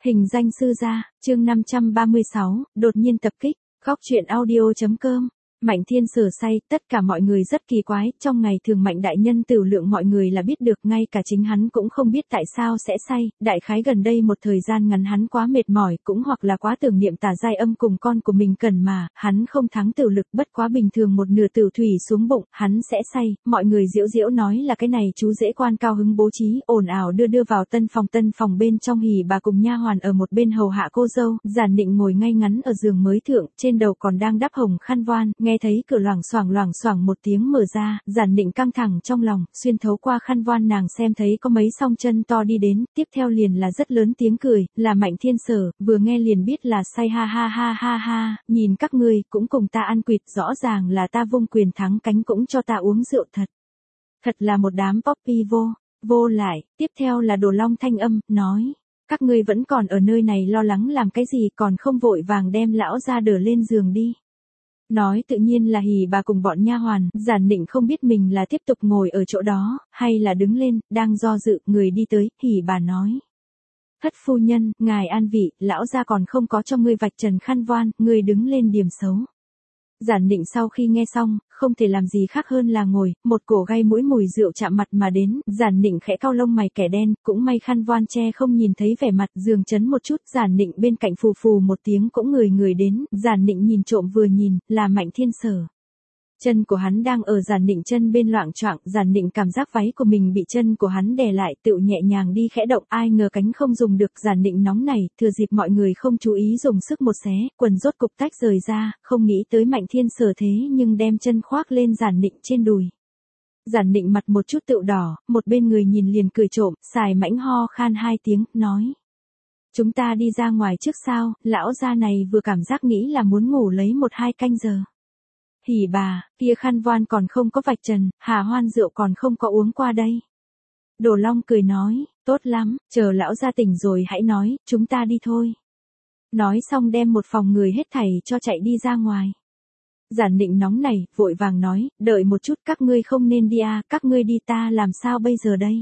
Hình danh sư gia, chương 536, đột nhiên tập kích, góc truyện audio.com. Mạnh Thiên Sở say, tất cả mọi người rất kỳ quái, trong ngày thường Mạnh đại nhân tửu lượng mọi người là biết được, ngay cả chính hắn cũng không biết tại sao sẽ say, đại khái gần đây một thời gian ngắn hắn quá mệt mỏi, cũng hoặc là quá tưởng niệm Tả Giai Âm cùng con của mình cần mà, hắn không thắng tửu lực, bất quá bình thường một nửa tửu thủy xuống bụng, hắn sẽ say, mọi người giễu giễu nói là cái này chú rể quan cao hứng bố trí, ồn ào đưa vào tân phòng bên trong Hỉ bà cùng nha hoàn ở một bên hầu hạ cô dâu, Giản Định ngồi ngay ngắn ở giường mới thượng, trên đầu còn đang đắp hồng khăn voan, nghe thấy cửa loảng xoảng một tiếng mở ra, Giản Định căng thẳng trong lòng, xuyên thấu qua khăn voan nàng xem thấy có mấy song chân to đi đến, tiếp theo liền là rất lớn tiếng cười, là Mạnh Thiên Sở, vừa nghe liền biết là say ha ha, nhìn các ngươi cũng cùng ta ăn quỵt, rõ ràng là ta vung quyền thắng cánh cũng cho ta uống rượu thật. Thật là một đám poppy vô lại, tiếp theo là Đồ Long thanh âm, nói, các ngươi vẫn còn ở nơi này lo lắng làm cái gì còn không vội vàng đem lão ra đỡ lên giường đi. Nói tự nhiên là Hỉ bà cùng bọn nha hoàn, Giản Định không biết mình là tiếp tục ngồi ở chỗ đó, hay là đứng lên, đang do dự, người đi tới, Hỉ bà nói. Thất phu nhân, ngài an vị, lão gia còn không có cho ngươi vạch trần khăn voan, ngươi đứng lên điểm xấu. Giản Định sau khi nghe xong, không thể làm gì khác hơn là ngồi, một cổ gây mũi mùi rượu chạm mặt mà đến, Giản Định khẽ cau lông mày kẻ đen, cũng may khăn voan che không nhìn thấy vẻ mặt, giường chấn một chút, Giản Định bên cạnh phù một tiếng cũng người đến, Giản Định nhìn trộm vừa nhìn, là Mạnh Thiên Sở. Chân của hắn đang ở Giản Định chân bên loạng choạng, Giản Định cảm giác váy của mình bị chân của hắn đè lại, tựu nhẹ nhàng đi khẽ động, ai ngờ cánh không dùng được, Giản Định nóng này, thừa dịp mọi người không chú ý dùng sức một xé, quần rốt cục tách rời ra, không nghĩ tới Mạnh Thiên Sở thế nhưng đem chân khoác lên Giản Định trên đùi. Giản Định mặt một chút tựu đỏ, một bên người nhìn liền cười trộm, xài mãnh ho khan hai tiếng, nói. Chúng ta đi ra ngoài trước sao, lão gia này vừa cảm giác nghĩ là muốn ngủ lấy 1-2 canh giờ. Hỉ bà, kia khăn voan còn không có vạch trần, hà hoan rượu còn không có uống qua đây. Đồ Long cười nói, tốt lắm, chờ lão gia tỉnh rồi hãy nói, chúng ta đi thôi. Nói xong đem một phòng người hết thảy cho chạy đi ra ngoài. Giản Định nóng này, vội vàng nói, đợi một chút các ngươi không nên đi à, các ngươi đi ta làm sao bây giờ đây.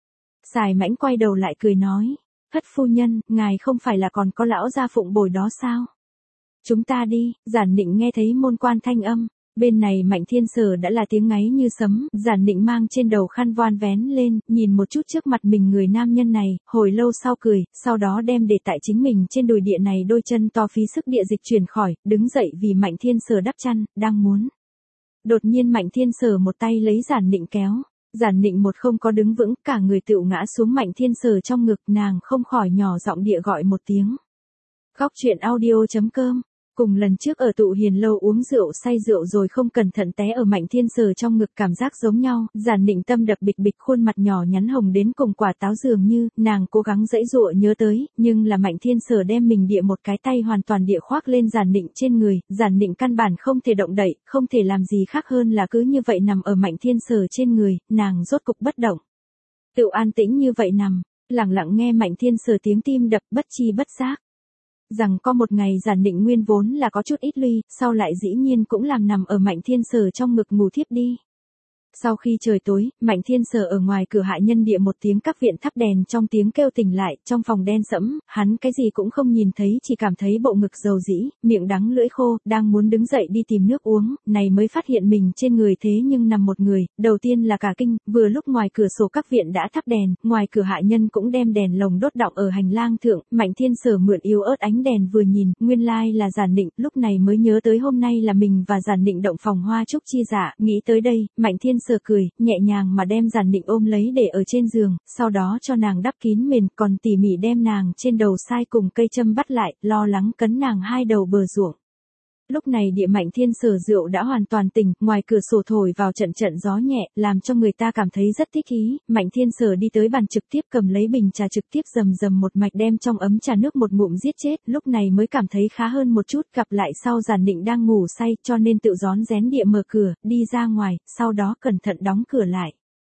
Xài mãnh quay đầu lại cười nói, thất phu nhân, ngài không phải là còn có lão gia phụng bồi đó sao. Chúng ta đi, Giản Định nghe thấy môn quan thanh âm. Bên này Mạnh Thiên Sở đã là tiếng ngáy như sấm, Giản Định mang trên đầu khăn voan vén lên, nhìn một chút trước mặt mình người nam nhân này, hồi lâu sau cười, sau đó đem để tại chính mình trên đùi địa này đôi chân to phí sức địa dịch chuyển khỏi, đứng dậy vì Mạnh Thiên Sở đắp chăn, đang muốn. Đột nhiên Mạnh Thiên Sở một tay lấy Giản Định kéo, Giản Định một không có đứng vững, cả người tựu ngã xuống Mạnh Thiên Sở trong ngực, nàng không khỏi nhỏ giọng địa gọi một tiếng. Góc truyện audio.com. Cùng lần trước ở Tụ Hiền lâu uống rượu say rượu rồi không cẩn thận té ở Mạnh Thiên Sở trong ngực cảm giác giống nhau, Giản Định tâm đập bịch khuôn mặt nhỏ nhắn hồng đến cùng quả táo dường như, nàng cố gắng giãy giụa nhớ tới, nhưng là Mạnh Thiên Sở đem mình địa một cái tay hoàn toàn địa khoác lên Giản Định trên người, Giản Định căn bản không thể động đậy, không thể làm gì khác hơn là cứ như vậy nằm ở Mạnh Thiên Sở trên người, nàng rốt cục bất động. Tựu an tĩnh như vậy nằm, lặng lặng nghe Mạnh Thiên Sở tiếng tim đập bất chi bất giác. Rằng có một ngày Giản Định nguyên vốn là có chút ít luy, sau lại dĩ nhiên cũng làm nằm ở Mạnh Thiên Sở trong ngực ngủ thiếp đi. Sau khi trời tối, Mạnh Thiên Sở ở ngoài cửa hạ nhân địa một tiếng các viện thắp đèn trong tiếng kêu tỉnh lại, trong phòng đen sẫm, hắn cái gì cũng không nhìn thấy, chỉ cảm thấy bộ ngực dầu dĩ, miệng đắng lưỡi khô, đang muốn đứng dậy đi tìm nước uống, này mới phát hiện mình trên người thế nhưng nằm một người, đầu tiên là cả kinh, vừa lúc ngoài cửa sổ các viện đã thắp đèn, ngoài cửa hạ nhân cũng đem đèn lồng đốt đọng ở hành lang thượng, Mạnh Thiên Sở mượn yếu ớt ánh đèn vừa nhìn, nguyên lai là Giản Định, lúc này mới nhớ tới hôm nay là mình và Giản Định động phòng hoa trúc chi dạ, nghĩ tới đây, Mạnh Thiên Sở cười, nhẹ nhàng mà đem Giản Định ôm lấy để ở trên giường, sau đó cho nàng đắp kín mền, còn tỉ mỉ đem nàng trên đầu sai cùng cây châm bắt lại, lo lắng cấn nàng hai đầu bờ ruộng. Lúc này địa Mạnh Thiên Sở rượu đã hoàn toàn tỉnh, ngoài cửa sổ thổi vào trận gió nhẹ, làm cho người ta cảm thấy rất thích ý, Mạnh Thiên Sở đi tới bàn trực tiếp cầm lấy bình trà trực tiếp rầm một mạch đem trong ấm trà nước một ngụm giết chết, lúc này mới cảm thấy khá hơn một chút, gặp lại sau Giản Định đang ngủ say, cho nên tự rón rén địa mở cửa, đi ra ngoài, sau đó cẩn thận đóng cửa lại.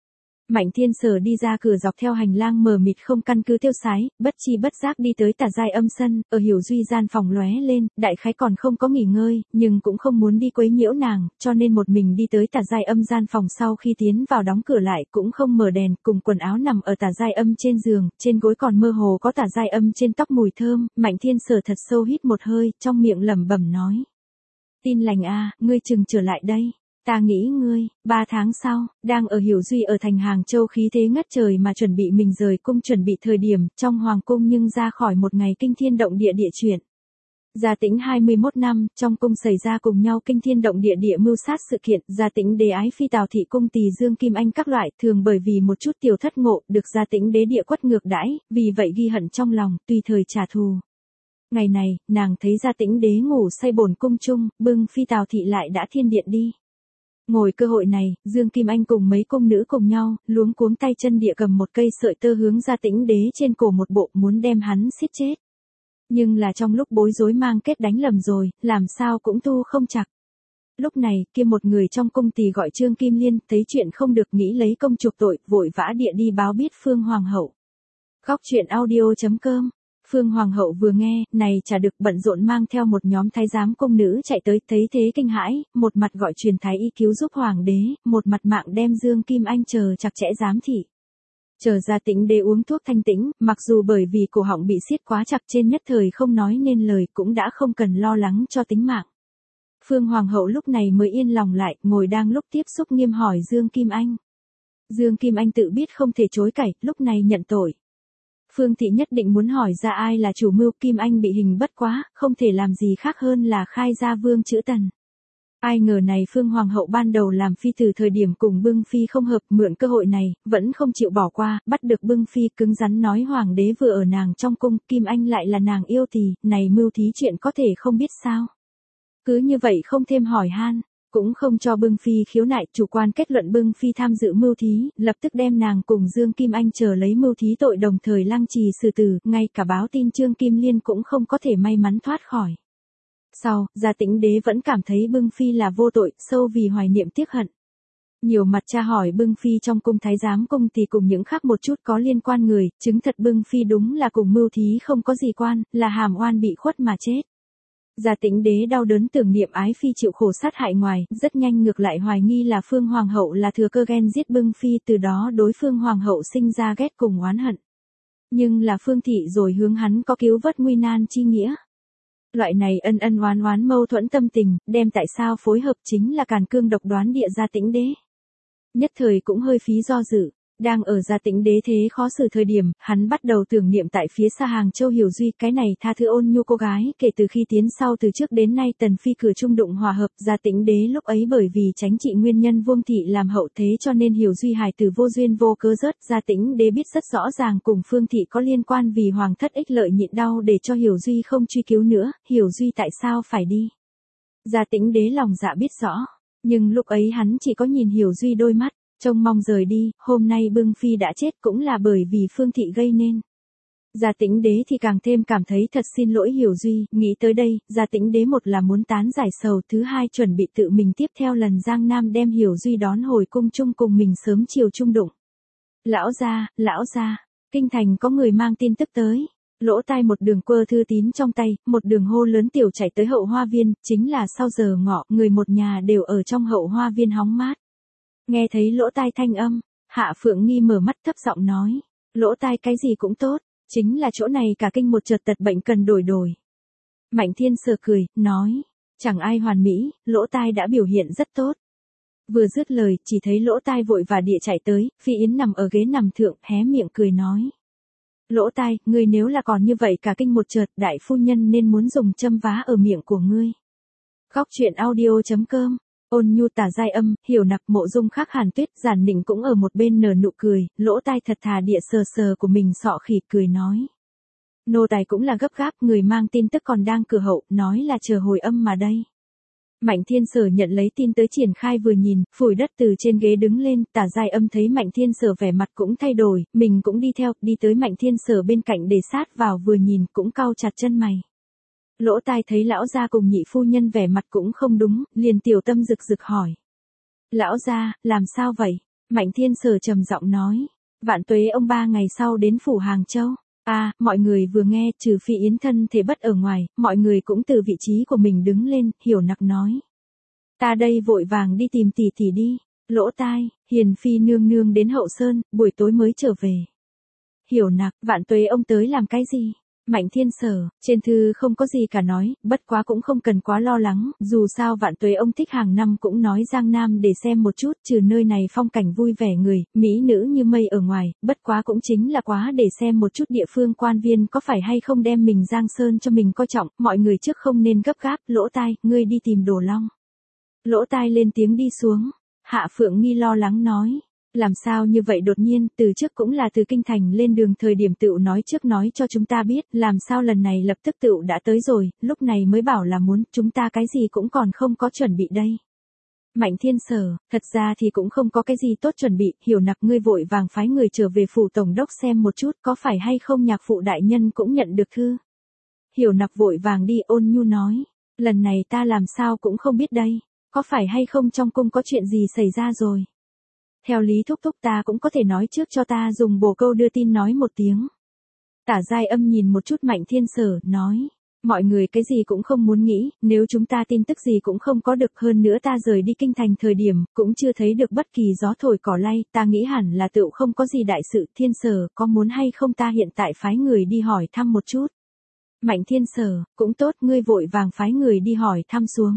Mạnh Thiên Sở đi ra cửa dọc theo hành lang mờ mịt không căn cứ tiêu sái, bất chi bất giác đi tới Tà Giai Âm sân, ở Hiểu Duy gian phòng lóe lên, đại khái còn không có nghỉ ngơi, nhưng cũng không muốn đi quấy nhiễu nàng, cho nên một mình đi tới Tà Giai Âm gian phòng sau khi tiến vào đóng cửa lại cũng không mở đèn, cùng quần áo nằm ở Tà Giai Âm trên giường, trên gối còn mơ hồ có Tà Giai Âm trên tóc mùi thơm, Mạnh Thiên Sở thật sâu hít một hơi, trong miệng lẩm bẩm nói. Tin lành a, ngươi chừng trở lại đây. Ta nghĩ ngươi, 3 tháng sau, đang ở Hiểu Duy ở thành Hàng Châu khí thế ngất trời mà chuẩn bị mình rời cung chuẩn bị thời điểm trong hoàng cung nhưng ra khỏi một ngày kinh thiên động địa địa chuyện. Gia Tĩnh 21 năm, trong cung xảy ra cùng nhau kinh thiên động địa địa mưu sát sự kiện, Gia Tĩnh đế ái phi Tào thị cung tỳ Dương Kim Anh các loại, thường bởi vì một chút tiểu thất ngộ, được Gia Tĩnh đế địa quất ngược đãi, vì vậy ghi hận trong lòng, tùy thời trả thù. Ngày này, nàng thấy Gia Tĩnh đế ngủ say bổn cung chung, bưng phi Tào thị lại đã thiên điện đi. Ngồi cơ hội này, Dương Kim Anh cùng mấy cung nữ cùng nhau, luống cuống tay chân địa cầm một cây sợi tơ hướng Gia Tĩnh đế trên cổ một bộ muốn đem hắn xiết chết. Nhưng là trong lúc bối rối mang kết đánh lầm rồi, làm sao cũng tu không chặt. Lúc này, kia một người trong cung tỳ gọi Trương Kim Liên, thấy chuyện không được nghĩ lấy công chuộc tội, vội vã địa đi báo biết Phương Hoàng hậu. Góc truyện audio.com. Phương Hoàng hậu vừa nghe, này chả được bận rộn mang theo một nhóm thái giám cung nữ chạy tới, thấy thế kinh hãi, một mặt gọi truyền thái y cứu giúp hoàng đế, một mặt mạng đem Dương Kim Anh chờ chặt chẽ giám thị. Chờ Gia Tĩnh đế uống thuốc thanh tĩnh, mặc dù bởi vì cổ họng bị siết quá chặt trên nhất thời không nói nên lời cũng đã không cần lo lắng cho tính mạng. Phương Hoàng hậu lúc này mới yên lòng lại, ngồi đang lúc tiếp xúc nghiêm hỏi Dương Kim Anh. Dương Kim Anh tự biết không thể chối cãi, lúc này nhận tội. Phương thị nhất định muốn hỏi ra ai là chủ mưu, Kim Anh bị hình bất quá, không thể làm gì khác hơn là khai ra vương chữ Tần. Ai ngờ này Phương Hoàng hậu ban đầu làm phi từ thời điểm cùng Bưng Phi không hợp, mượn cơ hội này, vẫn không chịu bỏ qua, bắt được Bưng Phi cứng rắn nói hoàng đế vừa ở nàng trong cung, Kim Anh lại là nàng yêu tỳ, này mưu thí chuyện có thể không biết sao. Cứ như vậy không thêm hỏi han. Cũng không cho Bưng Phi khiếu nại, chủ quan kết luận Bưng Phi tham dự mưu thí, lập tức đem nàng cùng Dương Kim Anh chờ lấy mưu thí tội đồng thời lăng trì xử tử, ngay cả báo tin Trương Kim Liên cũng không có thể may mắn thoát khỏi. Sau, Gia Tĩnh đế vẫn cảm thấy Bưng Phi là vô tội, sâu vì hoài niệm tiếc hận. Nhiều mặt tra hỏi Bưng Phi trong cung thái giám cung thì cùng những khác một chút có liên quan người, chứng thật Bưng Phi đúng là cùng mưu thí không có gì quan, là hàm oan bị khuất mà chết. Gia Tĩnh đế đau đớn tưởng niệm ái phi chịu khổ sát hại ngoài, rất nhanh ngược lại hoài nghi là Phương Hoàng hậu là thừa cơ ghen giết Bưng Phi, từ đó đối Phương Hoàng hậu sinh ra ghét cùng oán hận. Nhưng là Phương thị rồi hướng hắn có cứu vớt nguy nan chi nghĩa. Loại này ân ân oán oán mâu thuẫn tâm tình, đem tại sao phối hợp chính là càn cương độc đoán địa Gia Tĩnh đế. Nhất thời cũng hơi phí do dự. Đang ở Gia Tĩnh đế thế khó xử thời điểm, hắn bắt đầu tưởng niệm tại phía xa Hàng Châu Hiểu Duy, cái này tha thứ ôn nhu cô gái, kể từ khi tiến sau từ trước đến nay Tần Phi cửa trung đụng hòa hợp, Gia Tĩnh đế lúc ấy bởi vì tránh trị nguyên nhân Vương thị làm hậu thế cho nên Hiểu Duy hài tử vô duyên vô cớ rớt, Gia Tĩnh đế biết rất rõ ràng cùng Phương thị có liên quan vì hoàng thất ích lợi nhịn đau để cho Hiểu Duy không truy cứu nữa, Hiểu Duy tại sao phải đi. Gia Tĩnh đế lòng dạ biết rõ, nhưng lúc ấy hắn chỉ có nhìn Hiểu Duy đôi mắt. Trông mong rời đi, hôm nay Bưng Phi đã chết cũng là bởi vì Phương thị gây nên. Gia Tĩnh đế thì càng thêm cảm thấy thật xin lỗi Hiểu Duy, nghĩ tới đây, Gia Tĩnh đế một là muốn tán giải sầu, thứ hai chuẩn bị tự mình tiếp theo lần Giang Nam đem Hiểu Duy đón hồi cung chung cùng mình sớm chiều chung đụng. Lão gia, kinh thành có người mang tin tức tới. Lỗ tai một đường quơ thư tín trong tay, một đường hô lớn tiểu chạy tới hậu hoa viên, chính là sau giờ ngọ, người một nhà đều ở trong hậu hoa viên hóng mát. Nghe thấy lỗ tai thanh âm, Hạ Phượng Nghi mở mắt thấp giọng nói, lỗ tai cái gì cũng tốt, chính là chỗ này cả kinh một chợt tật bệnh cần đổi. Mạnh Thiên Sở cười, nói, chẳng ai hoàn mỹ, lỗ tai đã biểu hiện rất tốt. Vừa dứt lời, chỉ thấy lỗ tai vội và địa chạy tới, Phi Yến nằm ở ghế nằm thượng, hé miệng cười nói. Lỗ tai, ngươi nếu là còn như vậy cả kinh một chợt, đại phu nhân nên muốn dùng châm vá ở miệng của ngươi. Góc truyện audio.com. Ôn nhu Tà Giai Âm, Hiểu Nặc, Mộ Dung Khác, Hàn Tuyết, Giản Nịnh cũng ở một bên nở nụ cười, lỗ tai thật thà địa sờ sờ của mình sọ khỉ, cười nói. Nô tài cũng là gấp gáp, người mang tin tức còn đang cửa hậu, nói là chờ hồi âm mà đây. Mạnh Thiên Sở nhận lấy tin tới triển khai vừa nhìn, phủi đất từ trên ghế đứng lên, Tà Giai Âm thấy Mạnh Thiên Sở vẻ mặt cũng thay đổi, mình cũng đi theo, đi tới Mạnh Thiên Sở bên cạnh để sát vào vừa nhìn cũng cau chặt chân mày. Lỗ tai thấy lão gia cùng nhị phu nhân vẻ mặt cũng không đúng, liền tiểu tâm rực rực hỏi. Lão gia, làm sao vậy? Mạnh Thiên Sở trầm giọng nói. Vạn tuế ông 3 ngày sau đến phủ Hàng Châu. Mọi người vừa nghe, trừ Phi Yến thân thể bất ở ngoài, mọi người cũng từ vị trí của mình đứng lên, Hiểu Nặc nói. Ta đây vội vàng đi tìm tỷ tỷ đi. Lỗ Tai, Hiền Phi nương nương đến Hậu Sơn, buổi tối mới trở về. Hiểu Nặc, Vạn tuế ông tới làm cái gì? Mạnh Thiên Sở, trên thư không có gì cả nói, bất quá cũng không cần quá lo lắng, dù sao Vạn tuế ông thích hàng năm cũng nói Giang Nam để xem một chút, trừ nơi này phong cảnh vui vẻ người, mỹ nữ như mây ở ngoài, bất quá cũng chính là quá để xem một chút địa phương quan viên có phải hay không đem mình Giang Sơn cho mình coi trọng, mọi người trước không nên gấp gáp. Lỗ Tai, ngươi đi tìm Đồ Long. Lỗ Tai lên tiếng đi xuống. Hạ Phượng Nghi lo lắng nói. Làm sao như vậy đột nhiên, từ trước cũng là từ kinh thành lên đường thời điểm tựu nói trước nói cho chúng ta biết, làm sao lần này lập tức tựu đã tới rồi, lúc này mới bảo là muốn, chúng ta cái gì cũng còn không có chuẩn bị đây. Mạnh Thiên Sở, thật ra thì cũng không có cái gì tốt chuẩn bị, Hiểu Nặc ngươi vội vàng phái người trở về phủ tổng đốc xem một chút có phải hay không nhạc phụ đại nhân cũng nhận được thư. Hiểu Nặc vội vàng đi ôn nhu nói, lần này ta làm sao cũng không biết đây, có phải hay không trong cung có chuyện gì xảy ra rồi. Theo lý thúc thúc ta cũng có thể nói trước cho ta dùng bồ câu đưa tin nói một tiếng. Tả Giai Âm nhìn một chút Mạnh Thiên Sở, nói. Mọi người cái gì cũng không muốn nghĩ, nếu chúng ta tin tức gì cũng không có được, hơn nữa ta rời đi kinh thành thời điểm, cũng chưa thấy được bất kỳ gió thổi cỏ lay, ta nghĩ hẳn là tựu không có gì đại sự. Thiên Sở, có muốn hay không ta hiện tại phái người đi hỏi thăm một chút. Mạnh Thiên Sở, cũng tốt, ngươi vội vàng phái người đi hỏi thăm xuống.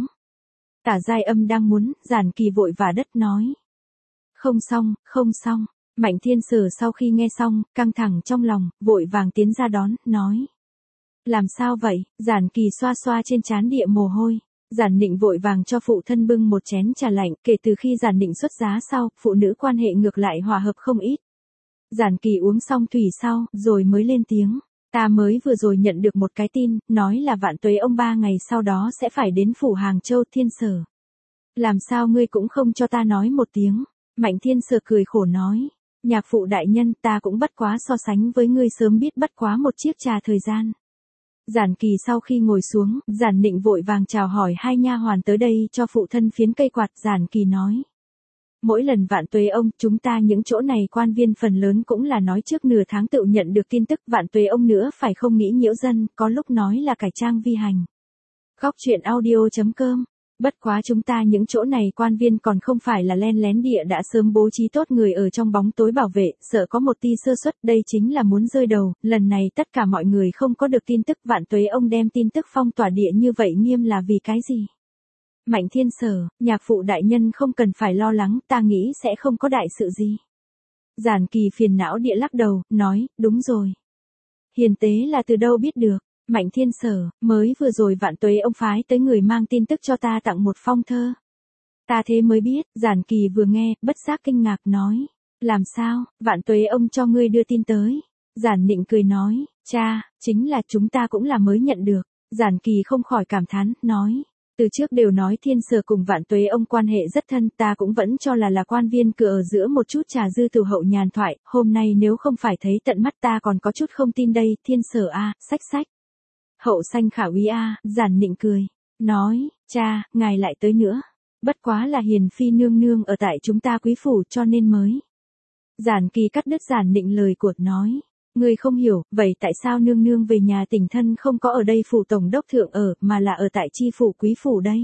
Tả Giai Âm đang muốn, Giản Kỳ vội vã đất nói. Không xong. Mạnh Thiên Sở sau khi nghe xong, căng thẳng trong lòng, vội vàng tiến ra đón, nói. Làm sao vậy? Giản Kỳ xoa xoa trên trán địa mồ hôi. Giản Nịnh vội vàng cho phụ thân bưng một chén trà lạnh, kể từ khi Giản Nịnh xuất giá sau, phụ nữ quan hệ ngược lại hòa hợp không ít. Giản Kỳ uống xong thủy sau, rồi mới lên tiếng. Ta mới vừa rồi nhận được một cái tin, nói là Vạn tuế ông 3 ngày sau đó sẽ phải đến phủ Hàng Châu. Thiên Sở. Làm sao ngươi cũng không cho ta nói một tiếng? Mạnh Thiên Sở cười khổ nói. Nhạc phụ đại nhân, ta cũng bất quá so sánh với ngươi sớm biết bất quá một chiếc trà thời gian. Giản Kỳ sau khi ngồi xuống, Giản Nịnh vội vàng chào hỏi hai nha hoàn tới đây cho phụ thân phiến cây quạt. Giản Kỳ nói. Mỗi lần Vạn tuế ông, chúng ta những chỗ này quan viên phần lớn cũng là nói trước nửa tháng tự nhận được tin tức. Vạn tuế ông nữa phải không nghĩ nhiễu dân, có lúc nói là cải trang vi hành. Góc truyện audio.com. Bất quá chúng ta những chỗ này quan viên còn không phải là len lén địa đã sớm bố trí tốt người ở trong bóng tối bảo vệ, sợ có một tia sơ suất, đây chính là muốn rơi đầu. Lần này tất cả mọi người không có được tin tức. Vạn tuế ông đem tin tức phong tỏa địa như vậy nghiêm là vì cái gì? Mạnh Thiên Sở, nhạc phụ đại nhân không cần phải lo lắng, ta nghĩ sẽ không có đại sự gì. Giản Kỳ phiền não địa lắc đầu, nói, đúng rồi. Hiền tế là từ đâu biết được? Mạnh Thiên Sở, mới vừa rồi Vạn tuế ông phái tới người mang tin tức cho ta tặng một phong thơ. Ta thế mới biết. Giản Kỳ vừa nghe, bất giác kinh ngạc nói. Làm sao, Vạn tuế ông cho ngươi đưa tin tới? Giản Nịnh cười nói, cha, chính là chúng ta cũng là mới nhận được. Giản Kỳ không khỏi cảm thán, nói. Từ trước đều nói Thiên Sở cùng Vạn tuế ông quan hệ rất thân, ta cũng vẫn cho là quan viên cửa ở giữa một chút trà dư từ hậu nhàn thoại, hôm nay nếu không phải thấy tận mắt ta còn có chút không tin đây. Thiên Sở sách. Hậu sanh khả úy Giản Nịnh cười. Nói, cha, ngài lại tới nữa. Bất quá là Hiền Phi nương nương ở tại chúng ta quý phủ cho nên mới. Giản Kỳ cắt đứt Giản Nịnh lời của, nói. Ngươi không hiểu, vậy tại sao nương nương về nhà tỉnh thân không có ở đây phủ tổng đốc thượng ở, mà là ở tại chi phủ quý phủ đây?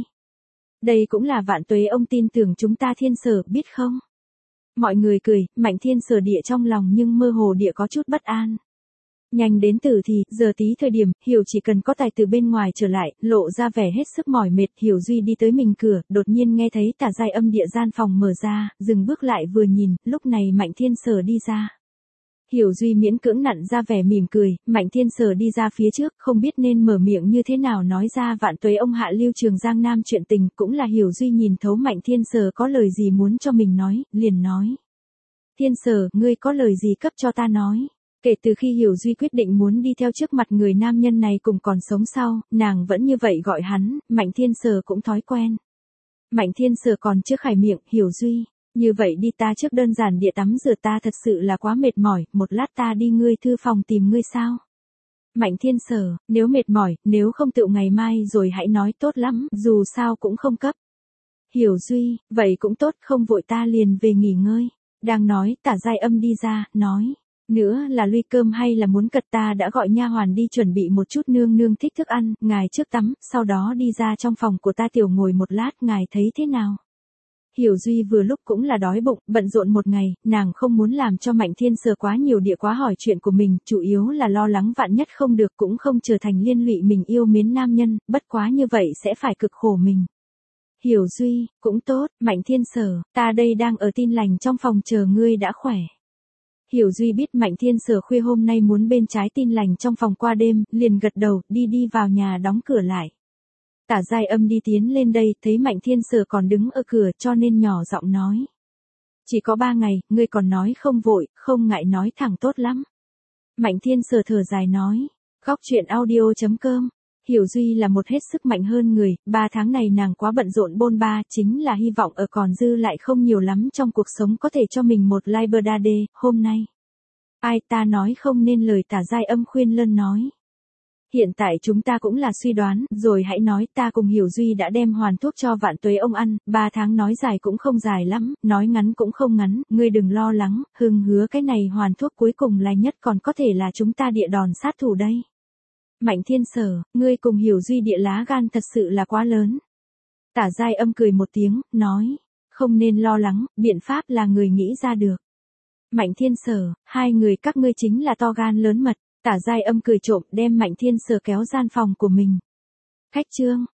Đây cũng là Vạn tuế ông tin tưởng chúng ta Thiên Sở, biết không? Mọi người cười, Mạnh Thiên Sở địa trong lòng nhưng mơ hồ địa có chút bất an. Nhanh đến từ thì, giờ tí thời điểm, Hiểu chỉ cần có tài từ bên ngoài trở lại, lộ ra vẻ hết sức mỏi mệt. Hiểu Duy đi tới mình cửa, đột nhiên nghe thấy Tả Giai Âm địa gian phòng mở ra, dừng bước lại vừa nhìn, lúc này Mạnh Thiên Sở đi ra. Hiểu Duy miễn cưỡng nặn ra vẻ mỉm cười, Mạnh Thiên Sở đi ra phía trước, không biết nên mở miệng như thế nào nói ra Vạn tuế ông hạ lưu Trường Giang Nam chuyện tình, cũng là Hiểu Duy nhìn thấu Mạnh Thiên Sở có lời gì muốn cho mình nói, liền nói. Thiên Sở, ngươi có lời gì cấp cho ta nói? Kể từ khi Hiểu Duy quyết định muốn đi theo trước mặt người nam nhân này cùng còn sống sau, nàng vẫn như vậy gọi hắn, Mạnh Thiên Sở cũng thói quen. Mạnh Thiên Sở còn chưa khải miệng, Hiểu Duy, như vậy đi ta trước đơn giản địa tắm rửa, ta thật sự là quá mệt mỏi, một lát ta đi ngươi thư phòng tìm ngươi sao? Mạnh Thiên Sở, nếu mệt mỏi, nếu không tự ngày mai rồi hãy nói, tốt lắm, dù sao cũng không cấp. Hiểu Duy, vậy cũng tốt, không vội ta liền về nghỉ ngơi. Đang nói, Tả Giai Âm đi ra, nói. Nữa là luy cơm hay là muốn cật, ta đã gọi nha hoàn đi chuẩn bị một chút, nương nương thích thức ăn, ngài trước tắm, sau đó đi ra trong phòng của ta tiểu ngồi một lát, ngài thấy thế nào? Hiểu Duy vừa lúc cũng là đói bụng, bận rộn một ngày, nàng không muốn làm cho Mạnh Thiên Sở quá nhiều địa quá hỏi chuyện của mình, chủ yếu là lo lắng vạn nhất không được cũng không trở thành liên lụy mình yêu mến nam nhân, bất quá như vậy sẽ phải cực khổ mình. Hiểu Duy, cũng tốt, Mạnh Thiên Sở, ta đây đang ở Tin Lành trong phòng chờ ngươi đã khỏe. Hiểu Duy biết Mạnh Thiên Sở khuya hôm nay muốn bên trái Tin Lành trong phòng qua đêm, liền gật đầu, đi vào nhà đóng cửa lại. Tả Giai Âm đi tiến lên đây, thấy Mạnh Thiên Sở còn đứng ở cửa cho nên nhỏ giọng nói. Chỉ có 3 ngày, ngươi còn nói không vội, không ngại nói thẳng tốt lắm. Mạnh Thiên Sở thở dài nói. Góc chuyện audio.com. Hiểu Duy là một hết sức mạnh hơn người, 3 tháng này nàng quá bận rộn bôn ba, chính là hy vọng ở còn dư lại không nhiều lắm trong cuộc sống có thể cho mình một life birthday, hôm nay. Ai ta nói không nên lời, Tả Giai Âm khuyên lơn nói. Hiện tại chúng ta cũng là suy đoán, rồi hãy nói, ta cùng Hiểu Duy đã đem hoàn thuốc cho Vạn Tuế ông ăn, 3 tháng nói dài cũng không dài lắm, nói ngắn cũng không ngắn, ngươi đừng lo lắng, Hưng hứa cái này hoàn thuốc cuối cùng là nhất còn có thể là chúng ta địa đòn sát thủ đây. Mạnh Thiên Sở, ngươi cùng Hiểu Duy địa lá gan thật sự là quá lớn. Tả Giai Âm cười một tiếng, nói, không nên lo lắng, biện pháp là người nghĩ ra được. Mạnh Thiên Sở, hai người các ngươi chính là to gan lớn mật. Tả Giai Âm cười trộm đem Mạnh Thiên Sở kéo gian phòng của mình. Khách trương,